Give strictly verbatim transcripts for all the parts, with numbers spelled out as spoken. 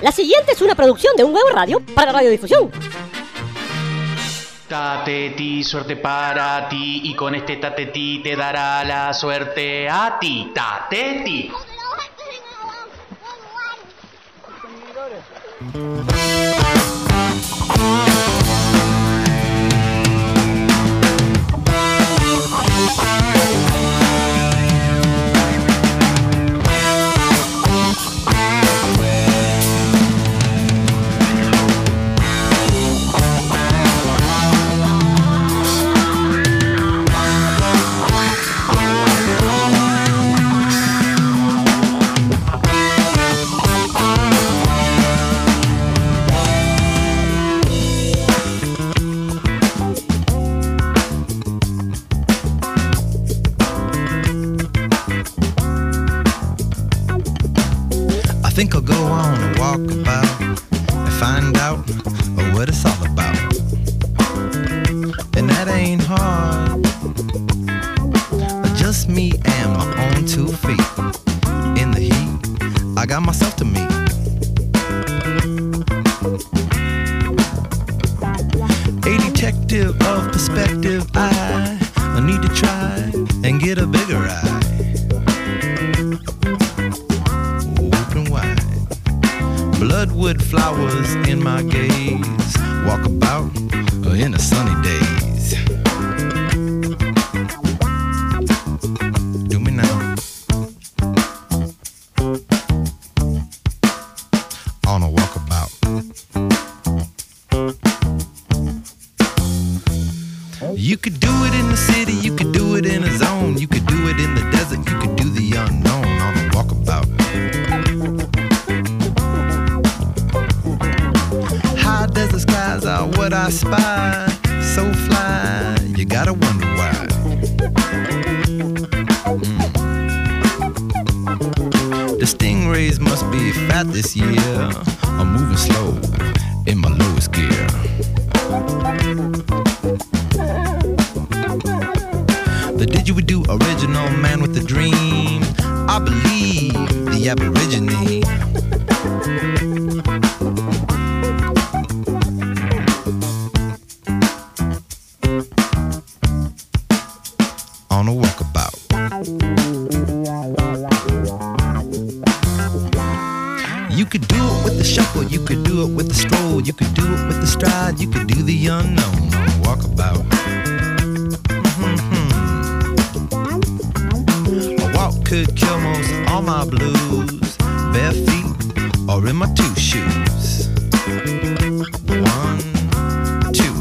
La siguiente es una producción de Un Huevo Radio para radiodifusión. Tateti, suerte para ti, y con este tateti te dará la suerte a ti. Tateti. I think I'll go on a walkabout and find out what it's all about. And that ain't hard. Just me and my own two feet. In the heat, I got myself to meet. A detective of perspective, I need to try and get a bigger eye. Bloodwood flowers in my gaze, walk about in the sunny days. Do me now. On a walkabout. You could do it in the city, you could do it in a zone, you could do it in the desert, you could do the unknown on a walkabout. Desert skies are what I spy, so fly, you gotta wonder why. Mm. The stingrays must be fat this year. I'm moving slow in my lowest gear. The didgeridoo original man with a dream, I believe the Aborigine. On a walkabout. You could do it with the shuffle, you could do it with the stroll, you could do it with the stride, you could do the unknown on a walkabout. Mm-hmm. A walk could kill most all my blues, bare feet or in my two shoes. One, two.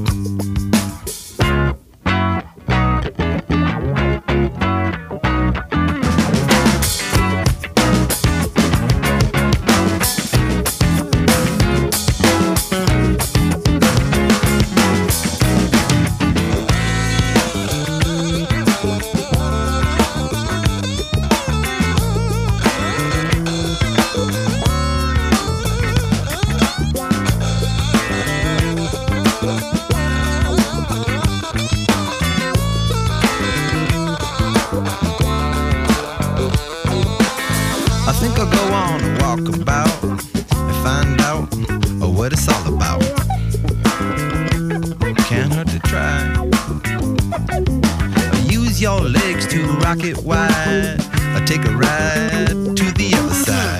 It wide, or take a ride to the other side.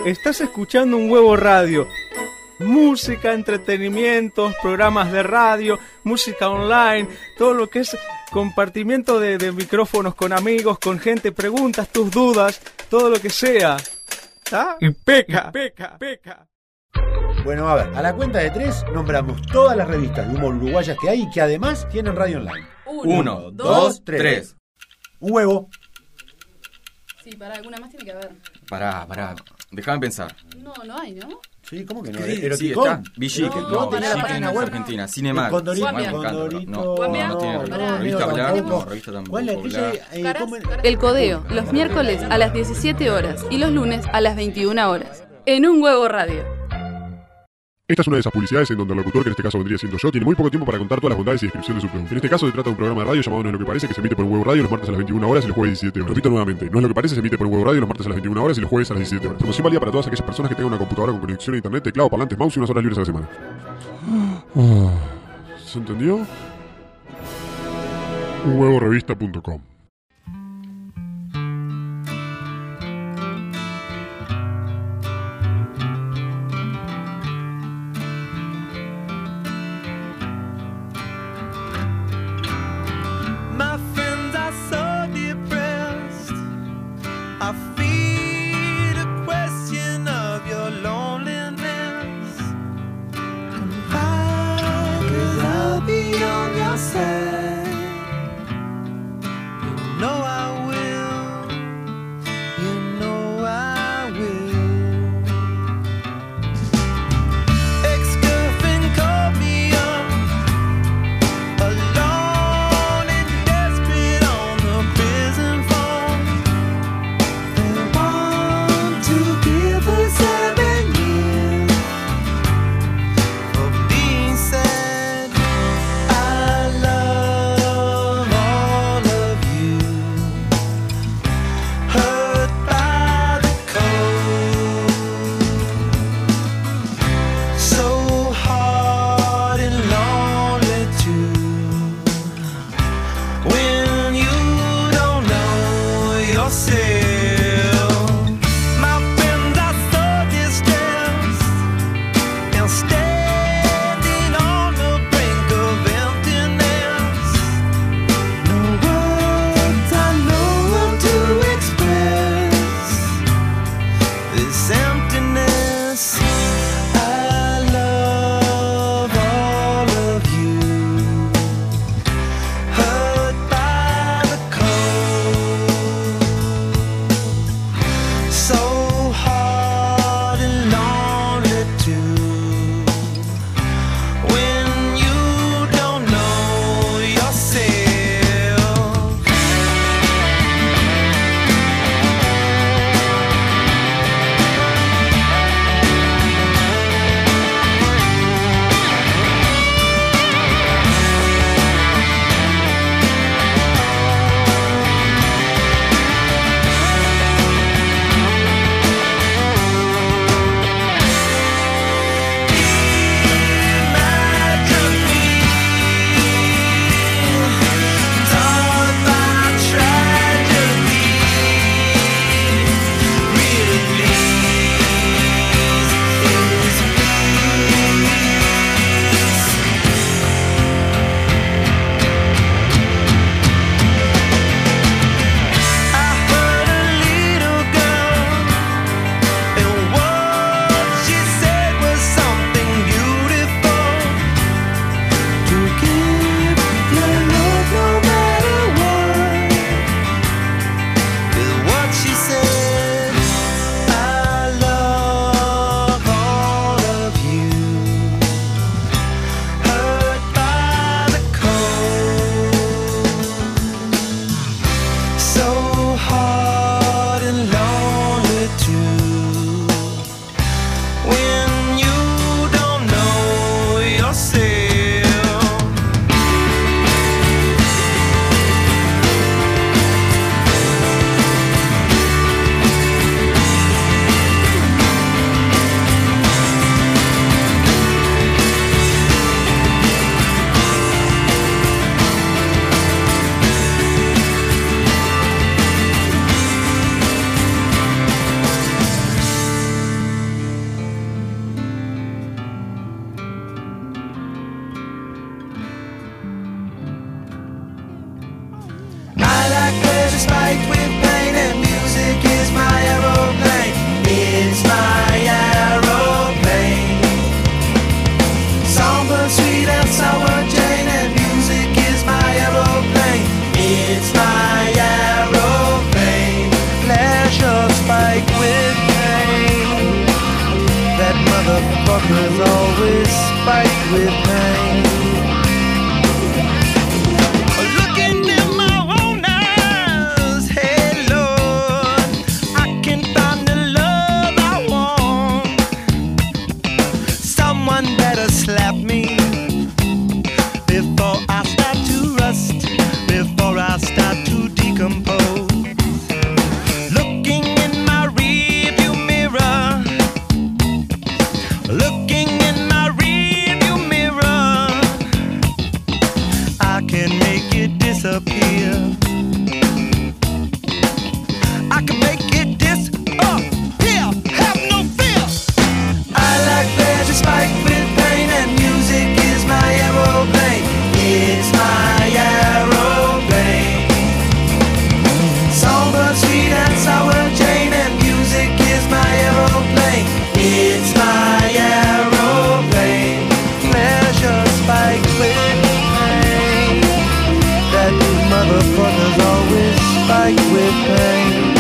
Estás escuchando Un Huevo Radio. Música, entretenimientos, programas de radio, música online, todo lo que es compartimiento de, de micrófonos con amigos, con gente, preguntas, tus dudas, todo lo que sea. ¿Ah? Y peca, peca, peca. Bueno, a ver, a la cuenta de tres nombramos todas las revistas de humor uruguayas que hay y que además tienen radio online. Uno, Uno dos, dos, tres. tres. Un huevo. Sí, pará, alguna más tiene que haber. Pará, pará, déjame pensar. No, no hay, ¿no? Sí, ¿cómo que no? Sí, ¿Eroticón? sí, está. Villique, No, no, pará, Villique no es pará, Argentina. Cinemark. Condorito, Cinemark me encanta, pero no, Guambia. no tiene No, revista no, Black, tampoco. no, revista tampoco. ¿Cuál es aquella? Black. Eh, Caras, ¿cómo? caras. El Codeo, los miércoles a las diecisiete horas y los lunes a las veintiuna horas. En Un Huevo Radio. Esta es una de esas publicidades en donde el locutor, que en este caso vendría siendo yo, tiene muy poco tiempo para contar todas las bondades y descripción de su producto. En este caso se trata de un programa de radio llamado No es lo que parece, que se emite por Un Huevo Radio los martes a las veintiuna horas y los jueves a las diecisiete horas. Repito nuevamente, No es lo que parece, se emite por Un Huevo Radio los martes a las veintiuna horas y los jueves a las diecisiete horas. Promoción válida para todas aquellas personas que tengan una computadora con conexión a internet, teclado, parlantes, mouse y unas horas libres a la semana. ¿Se entendió? un huevo revista punto com. pleasure spiked with pain, and music is my aeroplane. It's my aeroplane. Songbird, sweet and sour Jane, and music is my aeroplane. It's my aeroplane. Pleasure spiked with pain. That motherfucker's always spiked with pain. Looking in my own eyes, hey Lord, I can find the love I want. Someone better slap me before I start to rust, before I start to decompose. Looking in my rearview mirror, looking in my rearview mirror, I can make it disappear. I can make it disappear. Have no fear. I like pleasure spiked with pain, and music is my aeroplane. It's my aeroplane. Songbird, sweet and sour Jane, and music is my aeroplane. It's my aeroplane. Pleasure spiked with pain. That motherfucker's always spiked with pain.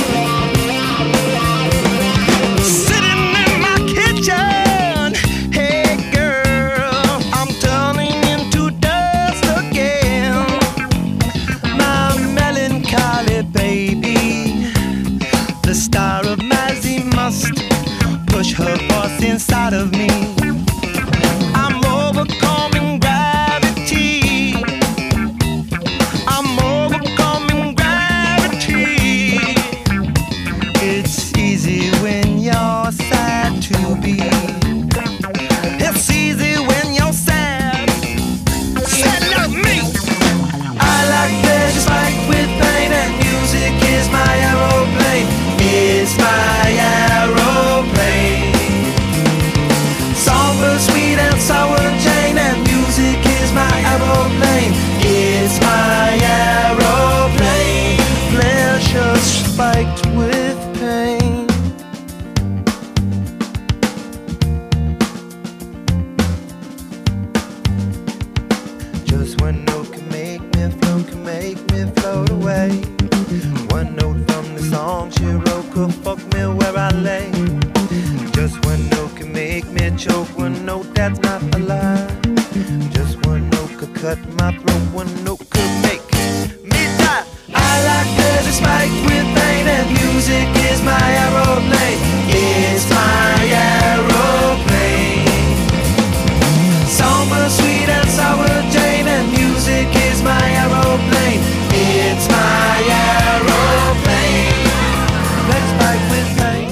Sitting in my kitchen, hey girl, I'm turning into dust again. My melancholy baby, the star of Mazzy must push her voice inside of me. I'm overcoming gravity. I'm overcoming gravity. It's easy when you're sad to be. It's easy when you're sad. Sad like me. I like pleasure spiked with pain, and music is my aeroplane. It's my aeroplane. Songbird, sweet and sour Jane, and music is my aeroplane. It's my aeroplane. Pleasure spiked with pain. Just one note can make me float, can make me float away. One note from the song she wrote could fuck me where I lay. Just one note can make me choke, one note that's not a lie. Just one note could cut my throat, one note could make me die. I like pleasure spiked with pain, and music is my aeroplane. It's my aeroplane. Songbird, sweet and sour Jane, and music is my aeroplane. It's my aeroplane. Let's spike with pain.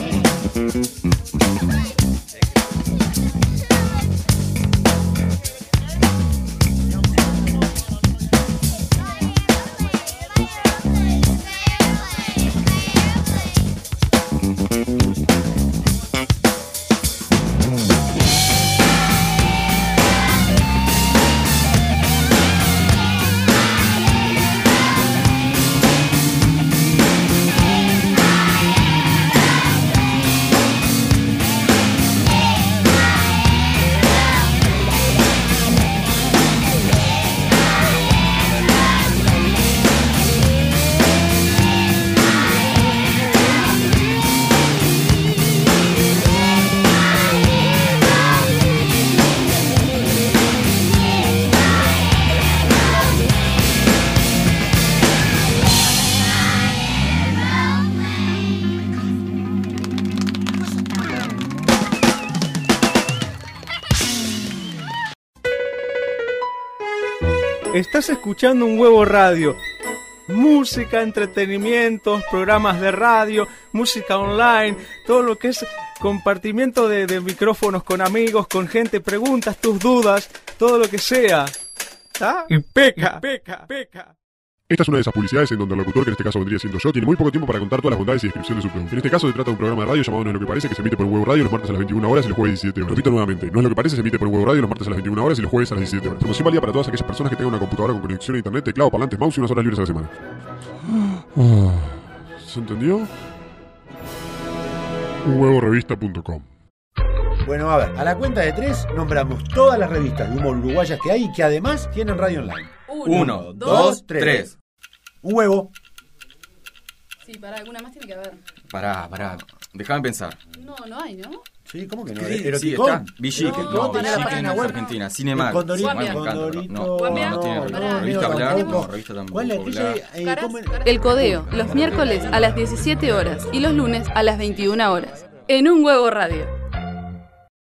Estás escuchando Un Huevo Radio. Música, entretenimientos, programas de radio, música online, todo lo que es compartimiento de, de micrófonos con amigos, con gente, preguntas, tus dudas, todo lo que sea. ¿Está? Y peca, peca, peca. Esta es una de esas publicidades en donde el locutor, que en este caso vendría siendo yo, tiene muy poco tiempo para contar todas las bondades y descripción de su producto. En este caso se trata de un programa de radio llamado No es lo que parece, que se emite por Un Huevo Radio los martes a las veintiuna horas y los jueves a las diecisiete horas. Repito nuevamente, No es lo que parece, se emite por Un Huevo Radio los martes a las veintiuna horas y los jueves a las diecisiete horas. Promoción válida para todas aquellas personas que tengan una computadora con conexión a internet, teclado, parlantes, mouse y unas horas libres a la semana. Ah, ¿se entendió? un huevo revista punto com. Bueno, a ver, a la cuenta de tres nombramos todas las revistas de humor uruguayas que hay y que además tienen radio online. Uno, dos, tres. Un huevo. Sí, para alguna más tiene que haber. Pará, pará. Déjame pensar. No, no hay, ¿no? Sí, ¿cómo que no? Sí, ¿Eroticón? está. Villiquen. No, No, no, Villiquen pará, en pará. Argentina. Cinemal. El Condorito, Cinemal me el encanta, pero Condorito. No, no, Guambia. no tiene. Pará. Revista No, Blanc, tampoco. no, revista tampoco. ¿Cuál es aquella? Blanc. eh, Caras, ¿cómo- caras. El Codeo, los miércoles a las diecisiete horas y los lunes a las veintiuna horas. En Un Huevo Radio.